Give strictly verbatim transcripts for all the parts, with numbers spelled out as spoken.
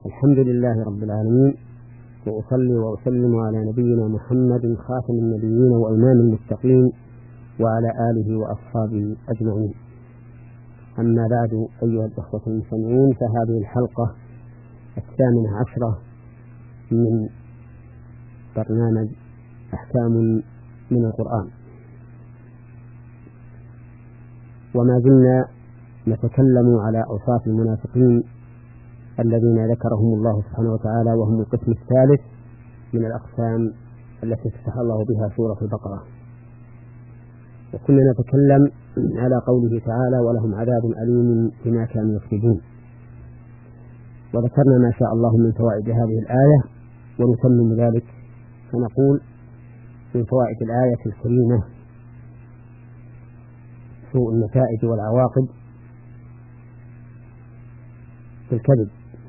الحمد لله رب العالمين، وأصلي وأسلم على نبينا محمد خاتم النبيين وإمام المتقين وعلى آله وأصحابه أجمعين. أما بعد، أيها الأخوة المستمعون، فهذه الحلقة الثامنة عشرة من برنامج أحكام من القرآن، وما زلنا نتكلم على أوصاف المنافقين الذين ذكرهم الله سبحانه وتعالى، وهم القسم الثالث من الأقسام التي افتتح الله بها سورة البقرة. وكنا نتكلم على قوله تعالى: ولهم عذاب أليم بما كانوا يكذبون. وذكرنا ما شاء الله من فوائد هذه الآية، ونتمم ذلك فنقول: من فوائد الآية الكريمة سوء النتائج والعواقب في الكذب،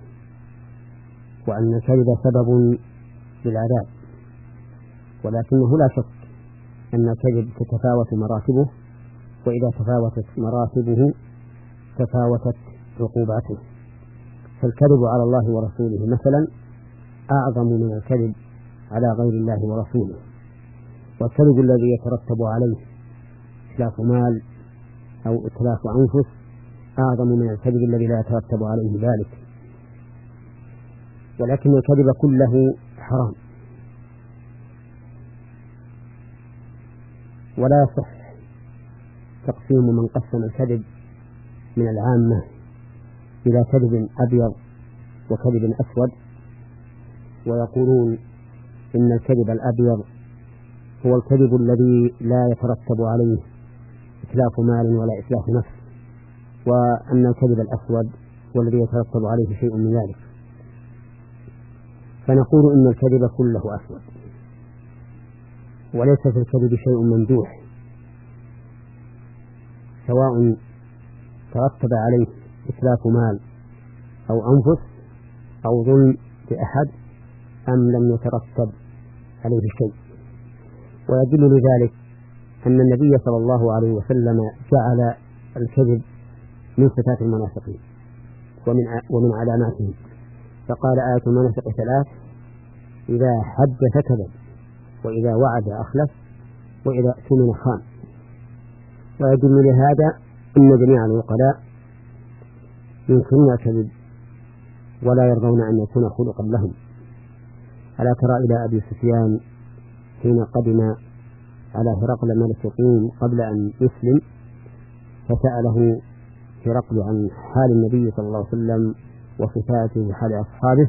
وأن الكذب سبب للعذاب، ولكنه لا شك أن الكذب تتفاوت مراتبه، وإذا تفاوتت مراتبه تفاوتت عقوباته. فالكذب على الله ورسوله مثلا أعظم من الكذب على غير الله ورسوله، والكذب الذي يترتب عليه إتلاف مال أو إتلاف أنفس أعظم من الكذب الذي لا يترتب عليه ذلك. ولكن الكذب كله حرام، ولا يصح تقسيم من قسم الكذب من العامة إلى كذب أبيض وكذب أسود، ويقولون إن الكذب الأبيض هو الكذب الذي لا يترتب عليه إتلاف مال ولا إتلاف نفس، وأن الكذب الأسود هو الذي يترتب عليه شيء من ذلك. فنقول إن الكذب كله أسود، وليس في الكذب شيء ممدوح، سواء ترتب عليه إتلاف مال أو أنفس أو ظلم لأحد أم لم يترتب عليه شيء. ويدل لذلك أن النبي صلى الله عليه وسلم جعل الكذب من صفات المنافقين ومن ومن علاماتهم، فقال: آية المنافق ثلاث: إذا حدث كذب، وإذا وعد أخلف، وإذا اؤتمن خان. ويدل لهذا أن جميع العقلاء ينكرون الكذب ولا يرضون أن يكون خلقا لهم. ألا ترى إلى أبي سفيان حين قدم على هرقل ملك الروم قبل أن يسلم، فسأله هرقل عن حال النبي صلى الله عليه وسلم وصفاته وحال أصحابه،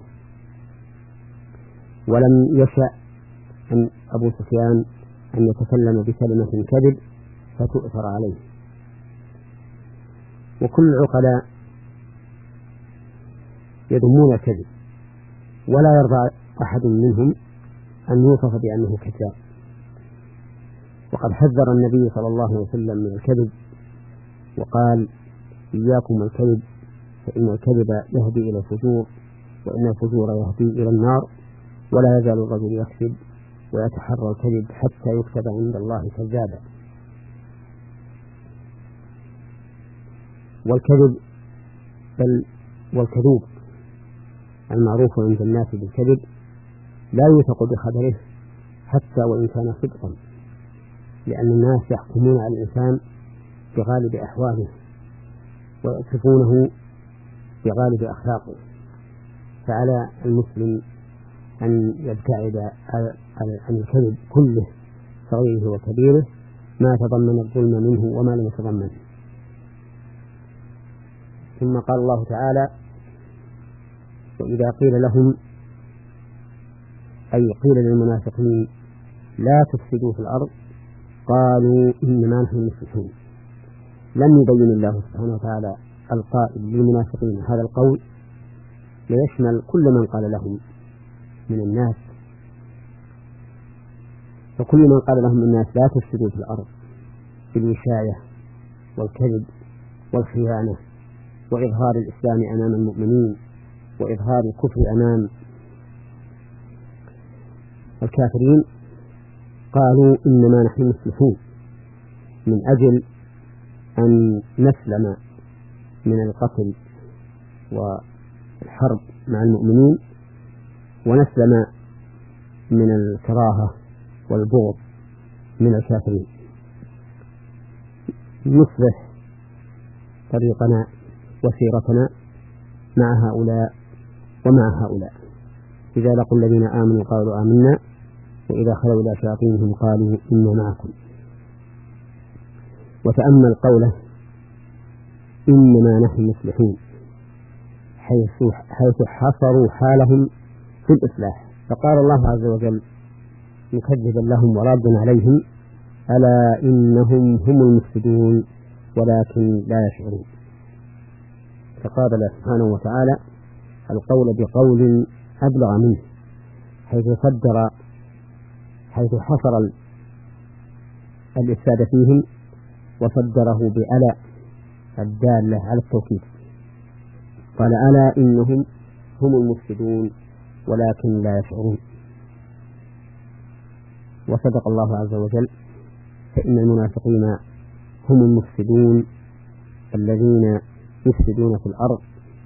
ولم يشأ أن أبو سفيان أن يتكلم بكلمة كذب فتؤثر عليه. وكل العقلاء يذمون الكذب، ولا يرضى أحد منهم أن يوصف بأنه كذاب. وقد حذر النبي صلى الله عليه وسلم من الكذب وقال: إياكم الكذب، فإن الكذب يهدي إلى الفجور، وإن الفجور يهدي إلى النار، ولا يزال الرجل يكذب ويتحرى الكذب حتى يكتب عند الله كذابا. والكذب بل والكذوب المعروف عند الناس بالكذب لا يوثق بخبره حتى وإن كان صدقا، لأن الناس يحكمون على الإنسان بغالب أحواله ويصفونه بغالب أخلاقه. فعلى المسلم أن يبتعد عن الكذب كله صغيره وكبيره، ما تضمن الظلم منه وما لم يتضمنه. ثم قال الله تعالى: وإذا قيل لهم، أي قيل للمنافقين: لا تفسدوا في الأرض، قالوا إنما نحن مصلحون. لم يبين الله سبحانه وتعالى القائل للمنافقين هذا القول ليشمل كل من قال لهم من الناس، فكل من قال لهم الناس لا تفسدوا في الأرض بالوشاية والكذب والخيانة وإظهار الإسلام أمام المؤمنين وإظهار الكفر أمام الكافرين، قالوا إنما نحن مصلحون، من أجل أن نسلم من القتل والحرب مع المؤمنين ونسلم من الكراهة والبغض من الكافرين. نصلح طريقنا وسيرتنا مع هؤلاء ومع هؤلاء. إذا لقوا الذين آمنوا قالوا آمنا وإذا خلوا إلى شياطينهم قالوا إنا معكم. وتأمل قوله إنما نحن مصلحون حيث, حيث حصروا حالهم في الإصلاح، فقال الله عز وجل مكذبا لهم وردا عليهم ألا إنهم هم المفسدون ولكن لا يشعرون. فقابل سبحانه وتعالى القول بقول أبلغ منه، حيث صدر حيث حصر الإفساد فيهم وصدره بألا الدالة على التوكيد، قال ألا إنهم هم المفسدون ولكن لا يشعرون. وصدق الله عز وجل، فإن المنافقين هم المفسدون الذين يفسدون في الأرض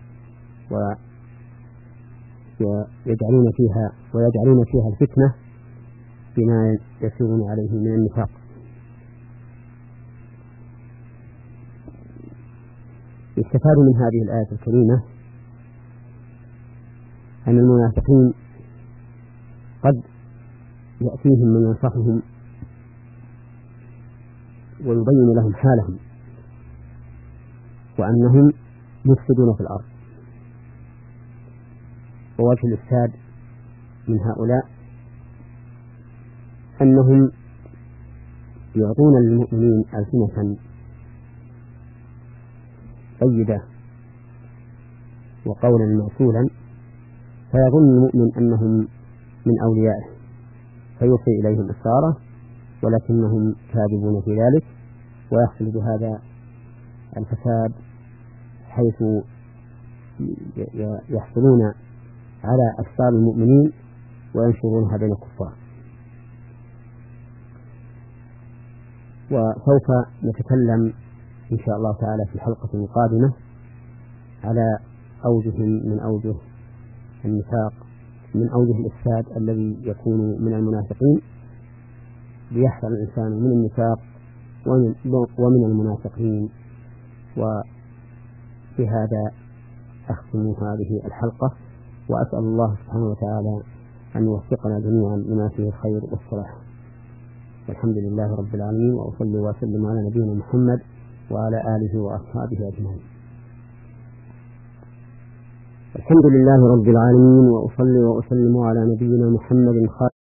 ويجعلون فيها ويجعلون فيها الفتنة بما يسيرون عليه من النفاق. يستفاد من هذه الآية الكريمة أن المنافقين قد يأتيهم من ينصحهم ويبين لهم حالهم وأنهم يفسدون في الأرض. ووجه الإفساد من هؤلاء أنهم يعطون للمؤمنين ألسنة طيبة وقولا معسولا، فيظن المؤمن أنهم من أوليائه فيوصي إليهم إسراره، ولكنهم كاذبون في ذلك، ويحصل بهذا الفساد حيث يحصلون على أبصار المؤمنين وينشرونها بين الكفار. وسوف نتكلم إن شاء الله تعالى في حلقة قادمة على أوجه من أوجه النفاق، من أوجه الإفساد الذي يكون من المنافقين، ليحذر الإنسان من النفاق ومن المنافقين. وبهذا أختم هذه الحلقة، وأسأل الله سبحانه وتعالى أن يوفقنا جميعا لما فيه الخير والصلاح. والحمد لله رب العالمين، وأصلي وأسلم على نبينا محمد وعلى آله وأصحابه أجمعين. الحمد لله رب العالمين، وأصلي وأسلم على نبينا محمد